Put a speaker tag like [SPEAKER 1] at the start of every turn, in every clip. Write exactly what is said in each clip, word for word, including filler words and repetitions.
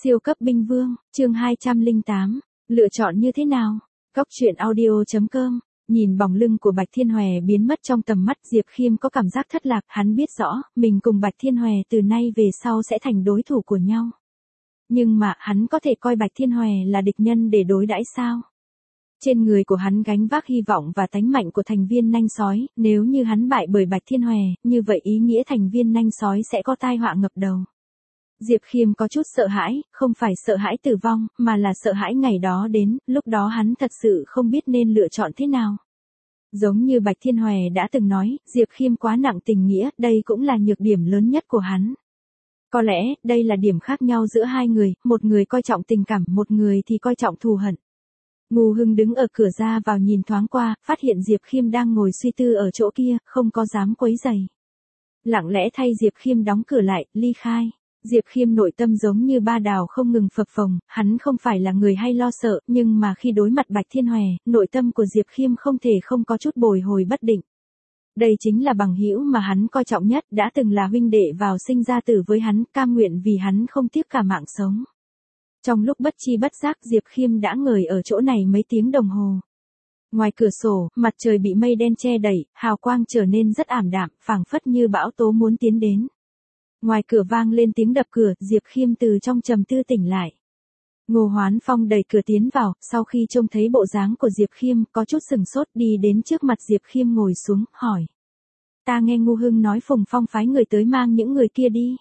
[SPEAKER 1] Siêu cấp binh vương, chương hai trăm lẻ tám, lựa chọn như thế nào? Góc truyện audio chấm com. Nhìn bóng lưng của Bạch Thiên Hòe biến mất trong tầm mắt, Diệp Khiêm có cảm giác thất lạc, hắn biết rõ, mình cùng Bạch Thiên Hòe từ nay về sau sẽ thành đối thủ của nhau. Nhưng mà, hắn có thể coi Bạch Thiên Hòe là địch nhân để đối đãi sao? Trên người của hắn gánh vác hy vọng và tánh mạnh của thành viên nanh sói, nếu như hắn bại bởi Bạch Thiên Hòe, như vậy ý nghĩa thành viên nanh sói sẽ có tai họa ngập đầu. Diệp Khiêm có chút sợ hãi, không phải sợ hãi tử vong, mà là sợ hãi ngày đó đến, lúc đó hắn thật sự không biết nên lựa chọn thế nào. Giống như Bạch Thiên Hòe đã từng nói, Diệp Khiêm quá nặng tình nghĩa, đây cũng là nhược điểm lớn nhất của hắn. Có lẽ, đây là điểm khác nhau giữa hai người, một người coi trọng tình cảm, một người thì coi trọng thù hận. Ngô Hưng đứng ở cửa ra vào nhìn thoáng qua, phát hiện Diệp Khiêm đang ngồi suy tư ở chỗ kia, không có dám quấy rầy. Lặng lẽ thay Diệp Khiêm đóng cửa lại, ly khai. Diệp Khiêm nội tâm giống như ba đào không ngừng phập phồng, hắn không phải là người hay lo sợ, nhưng mà khi đối mặt Bạch Thiên Hòe, nội tâm của Diệp Khiêm không thể không có chút bồi hồi bất định. Đây chính là bằng hữu mà hắn coi trọng nhất, đã từng là huynh đệ vào sinh ra tử với hắn, cam nguyện vì hắn không tiếc cả mạng sống. Trong lúc bất chi bất giác, Diệp Khiêm đã ngồi ở chỗ này mấy tiếng đồng hồ. Ngoài cửa sổ, mặt trời bị mây đen che đậy, hào quang trở nên rất ảm đạm, phảng phất như bão tố muốn tiến đến. Ngoài cửa vang lên tiếng đập cửa, Diệp Khiêm từ trong trầm tư tỉnh lại. Ngô Hoán Phong đẩy cửa tiến vào, sau khi trông thấy bộ dáng của Diệp Khiêm, có chút sừng sốt đi đến trước mặt Diệp Khiêm ngồi xuống, hỏi. Ta nghe Ngô Hưng nói Phùng Phong phái người tới mang những người kia đi.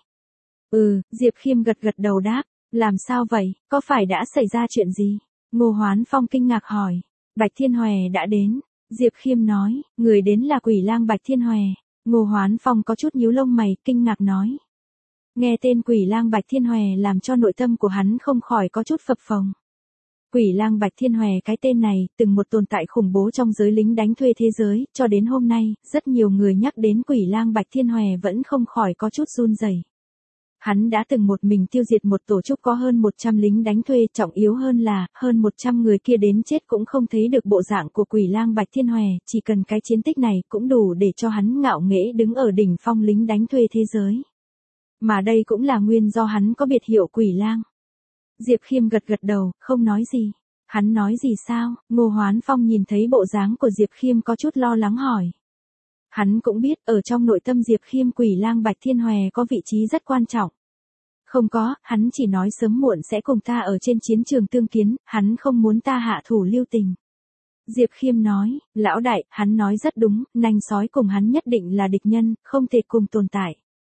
[SPEAKER 1] Ừ, Diệp Khiêm gật gật đầu đáp, làm sao vậy, có phải đã xảy ra chuyện gì? Ngô Hoán Phong kinh ngạc hỏi. Bạch Thiên Hòe đã đến. Diệp Khiêm nói, người đến là Quỷ Lang Bạch Thiên Hòe. Ngô Hoán Phong có chút nhíu lông mày, kinh ngạc nói. Nghe tên Quỷ Lang Bạch Thiên Hòe làm cho nội tâm của hắn không khỏi có chút phập phồng. Quỷ Lang Bạch Thiên Hòe, cái tên này, từng một tồn tại khủng bố trong giới lính đánh thuê thế giới, cho đến hôm nay, rất nhiều người nhắc đến Quỷ Lang Bạch Thiên Hòe vẫn không khỏi có chút run rẩy. Hắn đã từng một mình tiêu diệt một tổ chức có hơn một trăm lính đánh thuê, trọng yếu hơn là, hơn một trăm người kia đến chết cũng không thấy được bộ dạng của Quỷ Lang Bạch Thiên Hòe, chỉ cần cái chiến tích này cũng đủ để cho hắn ngạo nghễ đứng ở đỉnh phong lính đánh thuê thế giới. Mà đây cũng là nguyên do hắn có biệt hiệu Quỷ Lang. Diệp Khiêm gật gật đầu, không nói gì. Hắn nói gì sao? Ngô Hoán Phong nhìn thấy bộ dáng của Diệp Khiêm có chút lo lắng hỏi. Hắn cũng biết, ở trong nội tâm Diệp Khiêm Quỷ Lang Bạch Thiên Hòe có vị trí rất quan trọng. Không có, hắn chỉ nói sớm muộn sẽ cùng ta ở trên chiến trường tương kiến, hắn không muốn ta hạ thủ lưu tình. Diệp Khiêm nói, lão đại, hắn nói rất đúng, nanh sói cùng hắn nhất định là địch nhân, không thể cùng tồn tại.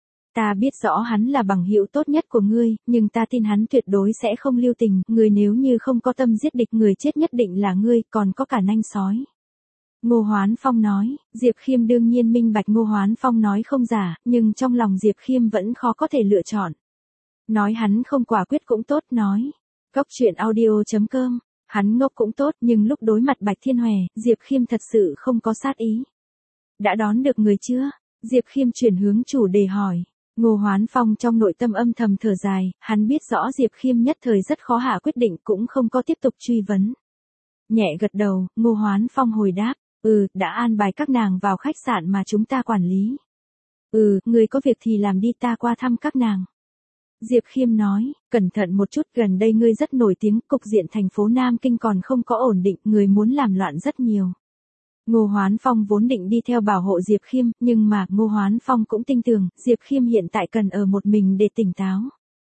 [SPEAKER 1] Ta biết rõ hắn là bằng hữu tốt nhất của ngươi, nhưng ta tin hắn tuyệt đối sẽ không lưu tình, người nếu như không có tâm giết địch người chết nhất định là ngươi, còn có cả nanh sói. Ngô Hoán Phong nói, Diệp Khiêm đương nhiên minh bạch Ngô Hoán Phong nói không giả, nhưng trong lòng Diệp Khiêm vẫn khó có thể lựa chọn. Nói hắn không quả quyết cũng tốt, nói. Góc truyện audio chấm com, hắn ngốc cũng tốt, nhưng lúc đối mặt Bạch Thiên Hòe, Diệp Khiêm thật sự không có sát ý. Đã đón được người chưa? Diệp Khiêm chuyển hướng chủ đề hỏi. Ngô Hoán Phong trong nội tâm âm thầm thở dài, hắn biết rõ Diệp Khiêm nhất thời rất khó hạ quyết định, cũng không có tiếp tục truy vấn. Nhẹ gật đầu, Ngô Hoán Phong hồi đáp, ừ, đã an bài các nàng vào khách sạn mà chúng ta quản lý. Ừ, người có việc thì làm đi, ta qua thăm các nàng. Diệp Khiêm nói, cẩn thận một chút, gần đây ngươi rất nổi tiếng, cục diện thành phố Nam Kinh còn không có ổn định, người muốn làm loạn rất nhiều. Ngô Hoán Phong vốn định đi theo bảo hộ Diệp Khiêm, nhưng mà Ngô Hoán Phong cũng tin tưởng, Diệp Khiêm hiện tại cần ở một mình để tỉnh táo.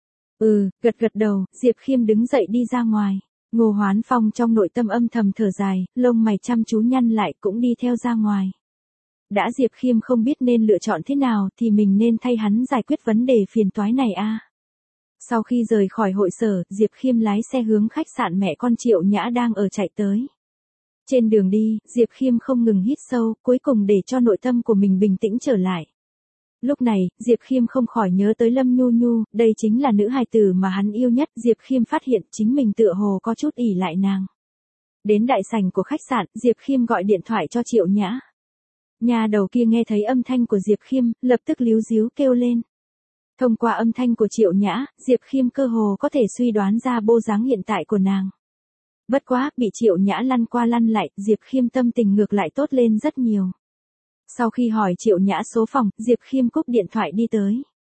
[SPEAKER 1] Ừ, gật gật đầu, Diệp Khiêm đứng dậy đi ra ngoài. Ngô Hoán Phong trong nội tâm âm thầm thở dài, lông mày chăm chú nhăn lại cũng đi theo ra ngoài. Đã Diệp Khiêm không biết nên lựa chọn thế nào thì mình nên thay hắn giải quyết vấn đề phiền toái này a. À. Sau khi rời khỏi hội sở, Diệp Khiêm lái xe hướng khách sạn mẹ con Triệu Nhã đang ở chạy tới. Trên đường đi, Diệp Khiêm không ngừng hít sâu, cuối cùng để cho nội tâm của mình bình tĩnh trở lại. Lúc này, Diệp Khiêm không khỏi nhớ tới Lâm Nhu Nhu, đây chính là nữ hài tử mà hắn yêu nhất. Diệp Khiêm phát hiện chính mình tựa hồ có chút ỷ lại nàng. Đến đại sảnh của khách sạn, Diệp Khiêm gọi điện thoại cho Triệu Nhã. Nhà đầu kia nghe thấy âm thanh của Diệp Khiêm, lập tức líu díu kêu lên. Thông qua âm thanh của Triệu Nhã, Diệp Khiêm cơ hồ có thể suy đoán ra bộ dáng hiện tại của nàng. Bất quá, bị Triệu Nhã lăn qua lăn lại, Diệp Khiêm tâm tình ngược lại tốt lên rất nhiều. Sau khi hỏi Triệu Nhã số phòng, Diệp Khiêm cúp điện thoại đi tới.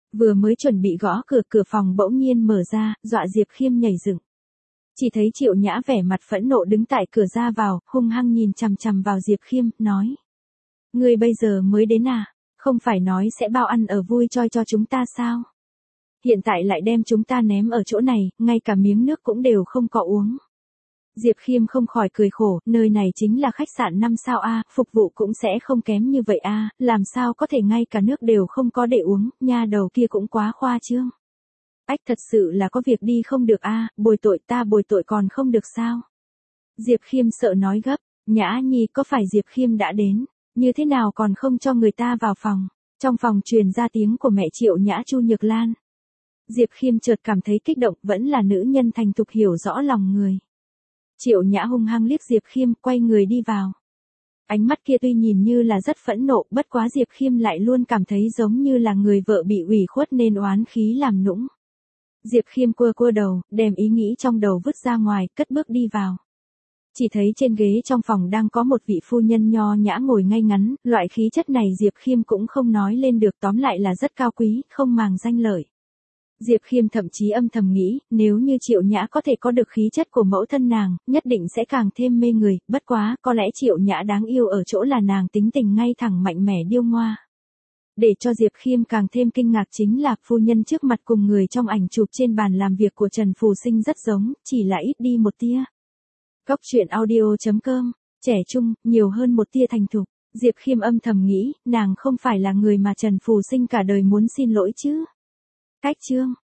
[SPEAKER 1] Vừa mới chuẩn bị gõ cửa, cửa phòng bỗng nhiên mở ra, dọa Diệp Khiêm nhảy dựng. Chỉ thấy Triệu Nhã vẻ mặt phẫn nộ đứng tại cửa ra vào, hung hăng nhìn chằm chằm vào Diệp Khiêm, nói. Ngươi bây giờ mới đến à? Không phải nói sẽ bao ăn ở vui choi cho chúng ta sao? Hiện tại lại đem chúng ta ném ở chỗ này, ngay cả miếng nước cũng đều không có uống. Diệp Khiêm không khỏi cười khổ, nơi này chính là khách sạn năm sao a, phục vụ cũng sẽ không kém như vậy a, làm sao có thể ngay cả nước đều không có để uống, nha đầu kia cũng quá khoa trương. Ách, thật sự là có việc đi không được a, bồi tội ta bồi tội còn không được sao? Diệp Khiêm sợ nói gấp, Nhã Nhi có phải Diệp Khiêm đã đến, như thế nào còn không cho người ta vào phòng? Trong phòng truyền ra tiếng của mẹ Triệu Nhã Chu Nhược Lan. Diệp Khiêm chợt cảm thấy kích động, vẫn là nữ nhân thành thục hiểu rõ lòng người. Triệu Nhã hung hăng liếc Diệp Khiêm, quay người đi vào. Ánh mắt kia tuy nhìn như là rất phẫn nộ, bất quá Diệp Khiêm lại luôn cảm thấy giống như là người vợ bị ủy khuất nên oán khí làm nũng. Diệp Khiêm cua cua đầu, đem ý nghĩ trong đầu vứt ra ngoài, cất bước đi vào. Chỉ thấy trên ghế trong phòng đang có một vị phu nhân nho nhã ngồi ngay ngắn, loại khí chất này Diệp Khiêm cũng không nói lên được, tóm lại là rất cao quý, không màng danh lợi. Diệp Khiêm thậm chí âm thầm nghĩ, nếu như Triệu Nhã có thể có được khí chất của mẫu thân nàng, nhất định sẽ càng thêm mê người, bất quá, có lẽ Triệu Nhã đáng yêu ở chỗ là nàng tính tình ngay thẳng mạnh mẽ điêu ngoa. Để cho Diệp Khiêm càng thêm kinh ngạc chính là, phu nhân trước mặt cùng người trong ảnh chụp trên bàn làm việc của Trần Phù Sinh rất giống, chỉ là ít đi một tia. Góc truyện audio chấm com, trẻ trung, nhiều hơn một tia thành thục. Diệp Khiêm âm thầm nghĩ, nàng không phải là người mà Trần Phù Sinh cả đời muốn xin lỗi chứ. Cách chương